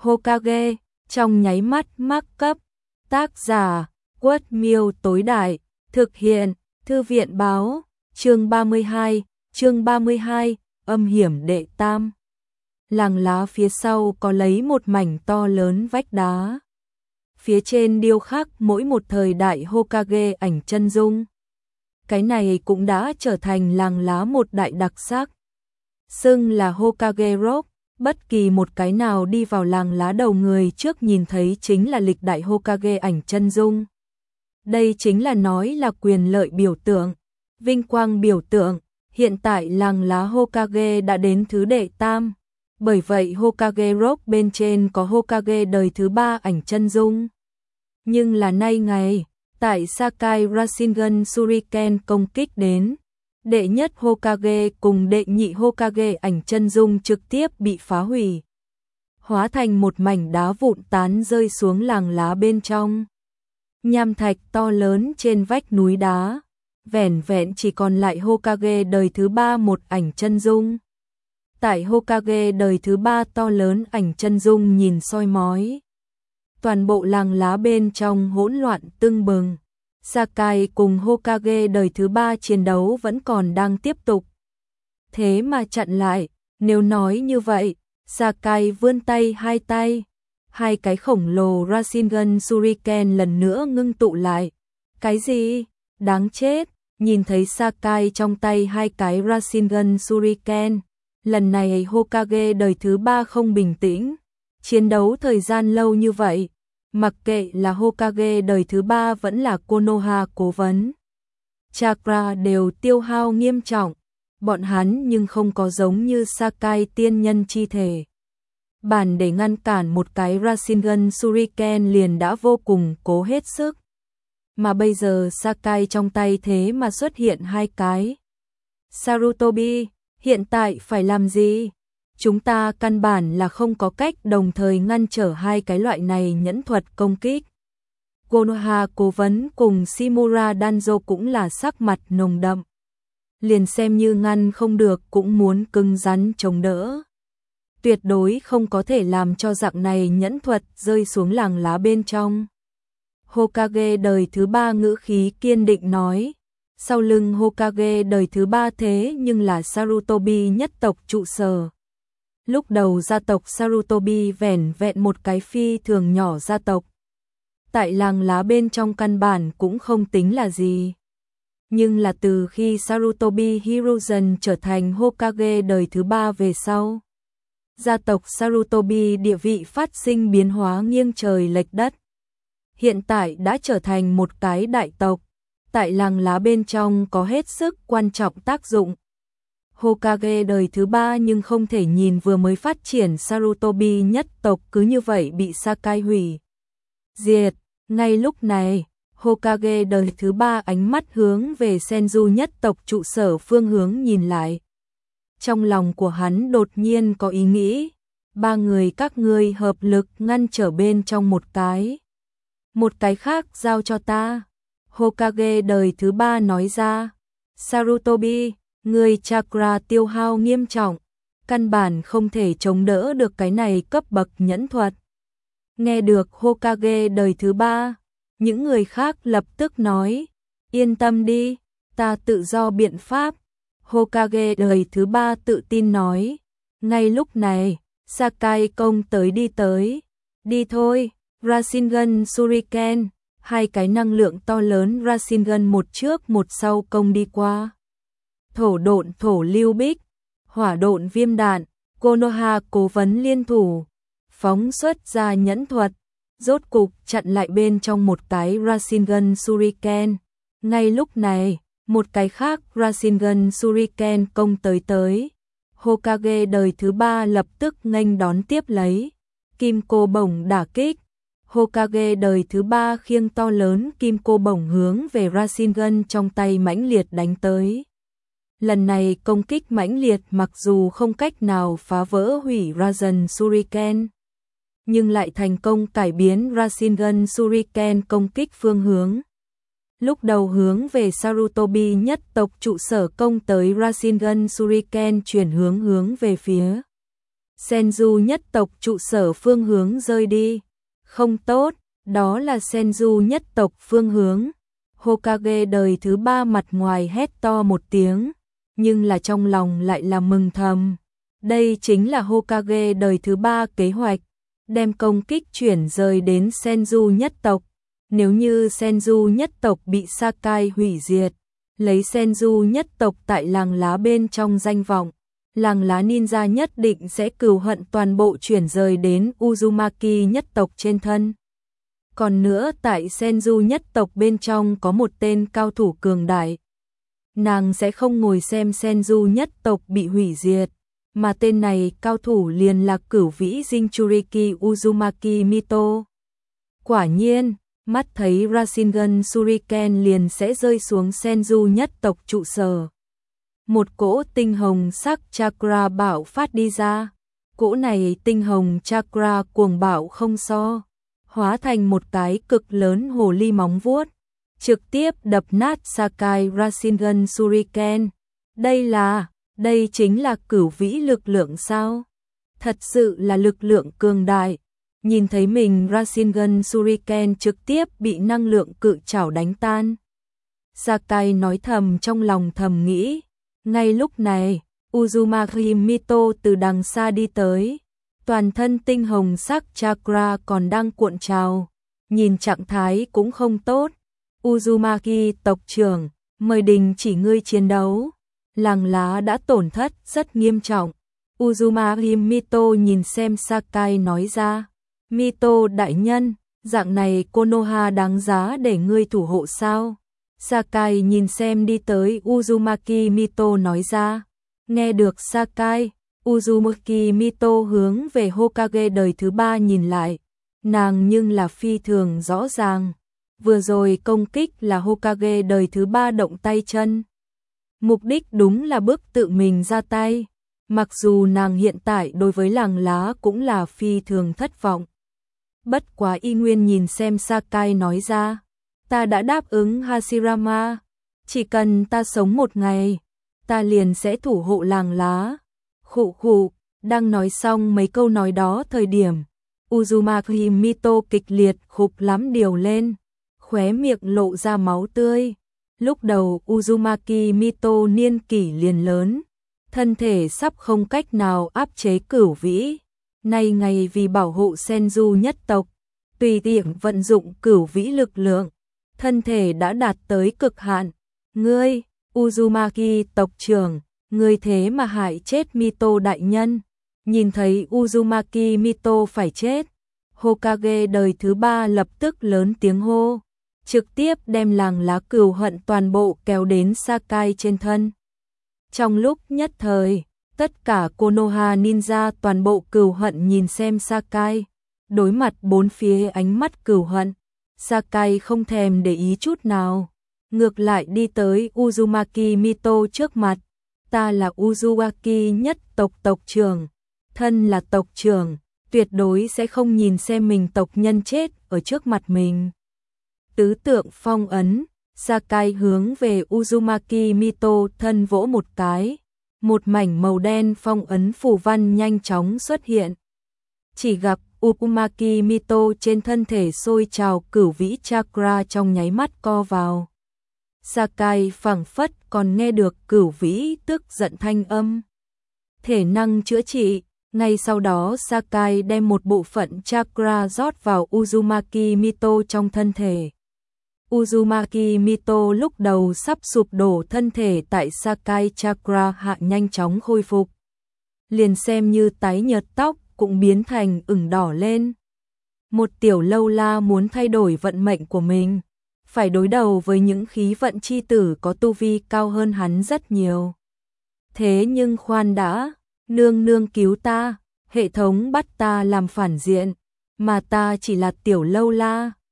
Hokage, trong nháy mắt mắc cấp. Tác giả, Quất Miêu tối đại, thực hiện, Thư viện báo, chương 32, âm hiểm đệ tam. Làng lá phía sau có lấy một mảnh to lớn vách đá. Phía trên điêu khắc mỗi một thời đại Hokage ảnh chân dung. Cái này cũng đã trở thành làng lá một đại đặc sắc. Xưng là Hokage Rock, bất kỳ một cái nào đi vào làng lá đầu người trước nhìn thấy chính là lịch đại Hokage ảnh chân dung. Đây chính là nói là quyền lợi biểu tượng, vinh quang biểu tượng. Hiện tại làng lá Hokage đã đến thứ đệ tam, bởi vậy Hokage Rock bên trên có Hokage đời thứ 3 ảnh chân dung. Nhưng là nay ngày, tại Sakai Rasengan Shuriken công kích đến, đệ nhất Hokage cùng đệ nhị Hokage ảnh chân dung trực tiếp bị phá hủy, hóa thành một mảnh đá vụn tán rơi xuống làng lá bên trong. Nham thạch to lớn trên vách núi đá, vẻn vẹn chỉ còn lại Hokage đời thứ 3 một ảnh chân dung. Tại Hokage đời thứ 3 to lớn ảnh chân dung nhìn soi mói. Toàn bộ làng lá bên trong hỗn loạn tưng bừng. Sakai cùng Hokage đời thứ 3 chiến đấu vẫn còn đang tiếp tục. Thế mà chặn lại, nếu nói như vậy, Sakai vươn tay, hai cái khổng lồ Rasengan Shuriken lần nữa ngưng tụ lại. Cái gì? Đáng chết, nhìn thấy Sakai trong tay hai cái Rasengan Shuriken. Lần này Hokage đời thứ 3 không bình tĩnh, chiến đấu thời gian lâu như vậy, mặc kệ là Hokage đời thứ 3 vẫn là Konoha cố vấn. Chakra đều tiêu hao nghiêm trọng, bọn hắn nhưng không có giống như Sakai tiên nhân chi thể. Bản để ngăn cản một cái Rasengan Shuriken liền đã vô cùng cố hết sức. Mà bây giờ Sakai trong tay thế mà xuất hiện hai cái. Sarutobi, hiện tại phải làm gì? Chúng ta căn bản là không có cách đồng thời ngăn trở hai cái loại này nhẫn thuật công kích. Konoha cố vấn cùng Shimura Danzo cũng là sắc mặt nồng đậm. Liền xem như ngăn không được cũng muốn cứng rắn chống đỡ. Tuyệt đối không có thể làm cho dạng này nhẫn thuật rơi xuống làng lá bên trong. Hokage đời thứ 3 ngữ khí kiên định nói. Sau lưng Hokage đời thứ 3 thế nhưng là Sarutobi nhất tộc trụ sở. Lúc đầu gia tộc Sarutobi vẻn vẹn một cái phi thường nhỏ gia tộc. Tại làng lá bên trong căn bản cũng không tính là gì. Nhưng là từ khi Sarutobi Hiruzen trở thành Hokage đời thứ 3 về sau, gia tộc Sarutobi địa vị phát sinh biến hóa nghiêng trời lệch đất. Hiện tại đã trở thành một cái đại tộc, tại làng lá bên trong có hết sức quan trọng tác dụng. Hokage đời thứ 3 nhưng không thể nhìn vừa mới phát triển Sarutobi nhất tộc cứ như vậy bị Sakai hủy diệt. Ngay lúc này, Hokage đời thứ 3 ánh mắt hướng về Senju nhất tộc trụ sở phương hướng nhìn lại. Trong lòng của hắn đột nhiên có ý nghĩ, ba người các ngươi hợp lực ngăn trở bên trong một cái khác giao cho ta. Hokage đời thứ 3 nói ra, Sarutobi, người chakra tiêu hao nghiêm trọng, căn bản không thể chống đỡ được cái này cấp bậc nhẫn thuật. Nghe được Hokage đời thứ 3, những người khác lập tức nói, yên tâm đi, ta tự do biện pháp. Hokage đời thứ 3 tự tin nói, ngay lúc này, Sakai công tới, đi thôi, Rasengan Shuriken, hai cái năng lượng to lớn Rasengan một trước một sau công đi qua. Thổ độn thổ lưu bích, hỏa độn viêm đạn, Konoha cố vấn liên thủ, phóng xuất ra nhẫn thuật, rốt cục chặn lại bên trong một cái Rasengan Shuriken. Ngay lúc này, một cái khác Rasengan Shuriken công tới. Hokage đời thứ 3 lập tức nghênh đón tiếp lấy, kim cô bổng đả kích. Hokage đời thứ 3 khiêng to lớn kim cô bổng hướng về Rasengan trong tay mãnh liệt đánh tới. Lần này công kích mãnh liệt mặc dù không cách nào phá vỡ hủy Rasen Shuriken, nhưng lại thành công cải biến Rasengan Shuriken công kích phương hướng. Lúc đầu hướng về Sarutobi nhất tộc trụ sở công tới Rasengan Shuriken chuyển hướng về phía Senju nhất tộc trụ sở phương hướng rơi đi. Không tốt, đó là Senju nhất tộc phương hướng. Hokage đời thứ 3 mặt ngoài hét to một tiếng, nhưng là trong lòng lại là mừng thầm. Đây chính là Hokage đời thứ 3 kế hoạch, đem công kích chuyển rời đến Senju nhất tộc. Nếu như Senju nhất tộc bị Sakai hủy diệt, lấy Senju nhất tộc tại làng lá bên trong danh vọng, làng lá ninja nhất định sẽ cừu hận toàn bộ chuyển rời đến Uzumaki nhất tộc trên thân. Còn nữa tại Senju nhất tộc bên trong có một tên cao thủ cường đại. Nàng sẽ không ngồi xem Senju nhất tộc bị hủy diệt, mà tên này cao thủ liền là cửu vĩ Jinchuriki Uzumaki Mito. Quả nhiên, mắt thấy Rasengan Shuriken liền sẽ rơi xuống Senju nhất tộc trụ sở. Một cỗ tinh hồng sắc chakra bạo phát đi ra. Cỗ này tinh hồng chakra cuồng bạo không so, hóa thành một cái cực lớn hồ ly móng vuốt, trực tiếp đập nát Sakai Rasengan Shuriken. Đây chính là cửu vĩ lực lượng sao? Thật sự là lực lượng cường đại. Nhìn thấy mình Rasengan Shuriken trực tiếp bị năng lượng cự trảo đánh tan. Sakai nói thầm trong lòng thầm nghĩ. Ngay lúc này, Uzumaki Mito từ đằng xa đi tới. Toàn thân tinh hồng sắc chakra còn đang cuộn trào. Nhìn trạng thái cũng không tốt. Uzumaki tộc trưởng, mời đình chỉ ngươi chiến đấu. Làng lá đã tổn thất rất nghiêm trọng. Uzumaki Mito nhìn xem Sakai nói ra. Mito đại nhân, dạng này Konoha đáng giá để ngươi thủ hộ sao? Sakai nhìn xem đi tới Uzumaki Mito nói ra. Nghe được Sakai, Uzumaki Mito hướng về Hokage đời thứ 3 nhìn lại. Nàng nhưng là phi thường rõ ràng. Vừa rồi công kích là Hokage đời thứ 3 động tay chân. Mục đích đúng là bức tự mình ra tay. Mặc dù nàng hiện tại đối với làng lá cũng là phi thường thất vọng. Bất quá y nguyên nhìn xem Sakai nói ra. Ta đã đáp ứng Hashirama. Chỉ cần ta sống một ngày, ta liền sẽ thủ hộ làng lá. Khụ khụ, đang nói xong mấy câu nói đó thời điểm. Uzumaki Mito kịch liệt khục lắm điều lên. Khóe miệng lộ ra máu tươi. Lúc đầu Uzumaki Mito niên kỷ liền lớn. Thân thể sắp không cách nào áp chế cửu vĩ. Nay ngày vì bảo hộ Senju nhất tộc, tùy tiện vận dụng cửu vĩ lực lượng. Thân thể đã đạt tới cực hạn. Ngươi, Uzumaki tộc trưởng, ngươi thế mà hại chết Mito đại nhân. Nhìn thấy Uzumaki Mito phải chết, Hokage đời thứ 3 lập tức lớn tiếng hô, trực tiếp đem làng lá cừu hận toàn bộ kéo đến Sakai trên thân. Trong lúc nhất thời, tất cả Konoha ninja toàn bộ cừu hận nhìn xem Sakai, đối mặt bốn phía ánh mắt cừu hận. Sakai không thèm để ý chút nào, ngược lại đi tới Uzumaki Mito trước mặt. Ta là Uzumaki nhất tộc tộc trưởng, thân là tộc trưởng, tuyệt đối sẽ không nhìn xem mình tộc nhân chết ở trước mặt mình. Tứ tượng phong ấn, Sakai hướng về Uzumaki Mito thân vỗ một cái, một mảnh màu đen phong ấn phù văn nhanh chóng xuất hiện. Chỉ gặp Uzumaki Mito trên thân thể sôi trào cửu vĩ chakra trong nháy mắt co vào. Sakai phảng phất còn nghe được cửu vĩ tức giận thanh âm. Thể năng chữa trị, ngay sau đó Sakai đem một bộ phận chakra rót vào Uzumaki Mito trong thân thể. Uzumaki Mito lúc đầu sắp sụp đổ thân thể tại Sakai chakra hạ nhanh chóng khôi phục. Liền xem như tái nhợt tóc cũng biến thành ửng đỏ lên. Một tiểu lâu la muốn thay đổi vận mệnh của mình, phải đối đầu với những khí vận chi tử có tu vi cao hơn hắn rất nhiều. Thế nhưng khoan đã, nương nương cứu ta, hệ thống bắt ta làm phản diện, mà ta chỉ là tiểu lâu la,